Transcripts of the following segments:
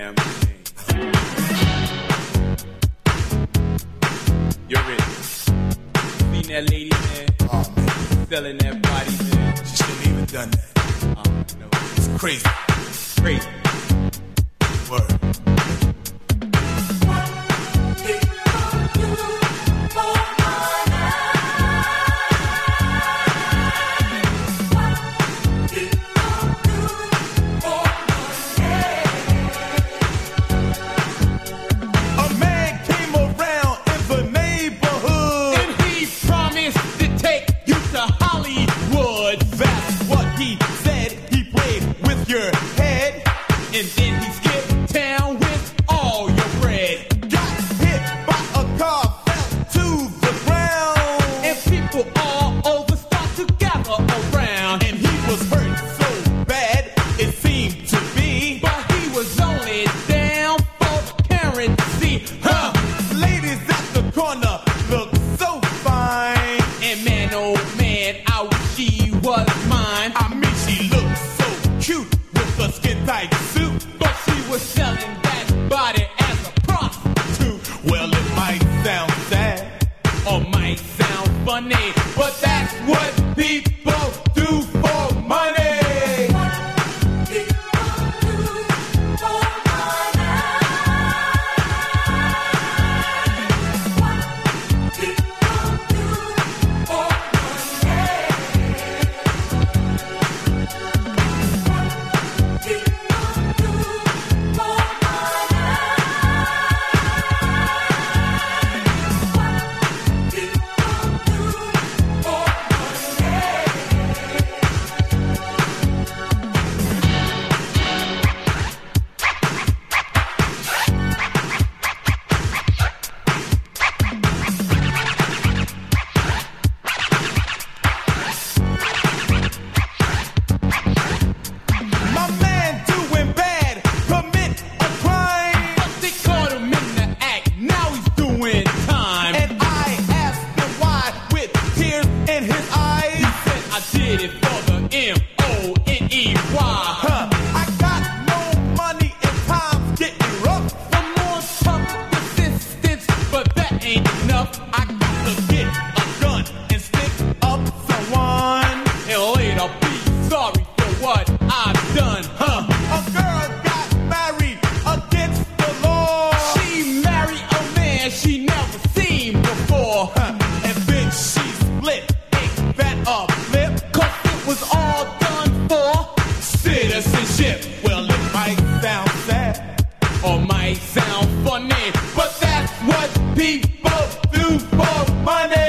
damn thing. You're rich. Seen that lady, man? Oh, man. Selling that body, man. She shouldn't even done that. No. It's crazy. Crazy. Word. Your head, and then he skipped town with all your bread. Got hit by a car, fell to the ground, And people all over start to gather around. and he was hurt so bad it seemed to be. But he was only down for the currency. Huh? Ladies at the corner look so fine, And man, oh man, I wish she was mine. I mean she looked so cute with a skin tight suit, But she was selling that body as a prostitute. well it might sound sad, Or might sound funny, but that's what people do for money. my man doing bad, commit a crime, But they caught him in the act, now he's doing time. and I asked him why with tears in his eyes. He said, I did it for the M-O-N-E-Y. Huh, I got no money and time's getting rough. For more tough persistence, but that ain't enough. I got to get a gun and stick up someone. And later be sorry for what I've done, huh? A girl got married against the law. She married a man she never seen before. Huh, and then she split. Ain't that a flip? 'Cause it was all done for Citizenship. Well, it might sound sad, or might sound funny, but that's what people do for money.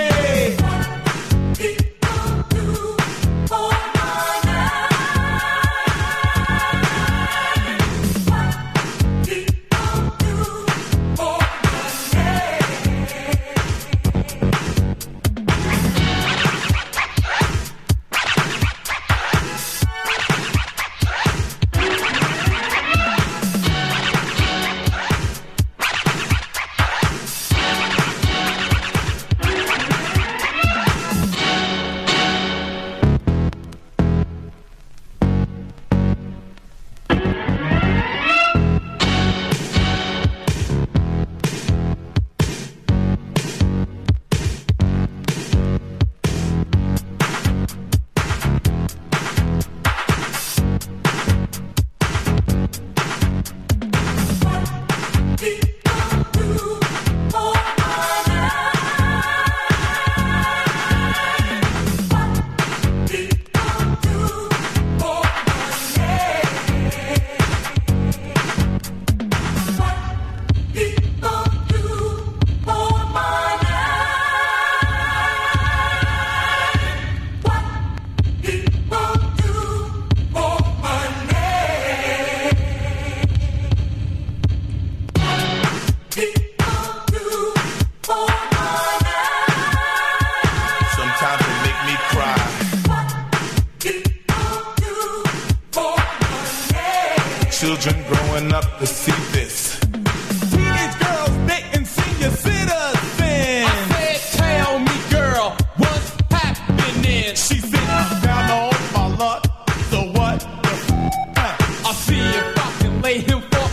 children growing up to see this. Teenage girls dating senior citizens. I said, tell me, girl, what's happening? She said, I'm down on my luck. So what? I'll see if I can lay him for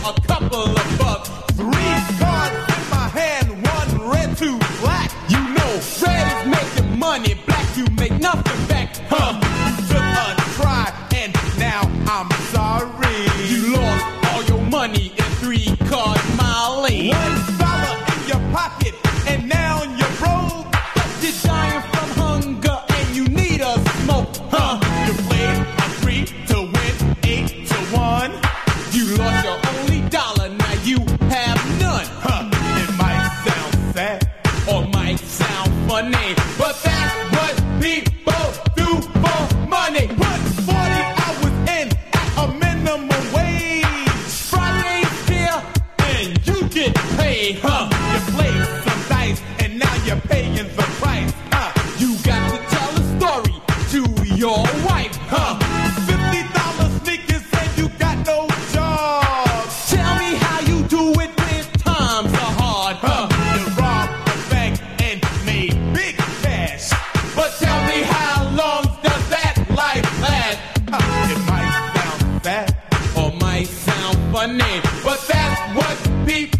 a couple of bucks. 3 cards in my hand, 1 red, 2 black. You know, red is making money, black you make nothing back, huh? You took a try and now I'm sorry. You lost all your money in 3 card Molly. $1 in your pocket and now you're broke. You're dying from hunger and you need a smoke, huh? You played a 3 to win 8 to 1. You lost your only dollar, now you have none, Huh, it might sound sad. or might sound funny, but that's what people do for money. Put 40 hours in at a minimum wage. Friday's here and you get paid, huh? You played some dice and now you're paying the price. You got to tell a story to your wife, huh? $50 sneakers and you got no job. Tell me how you do it when times are hard, huh? You robbed the bank and made big cash. But tell me how long does that life last? It might sound bad. Or might sound funny, but that's what people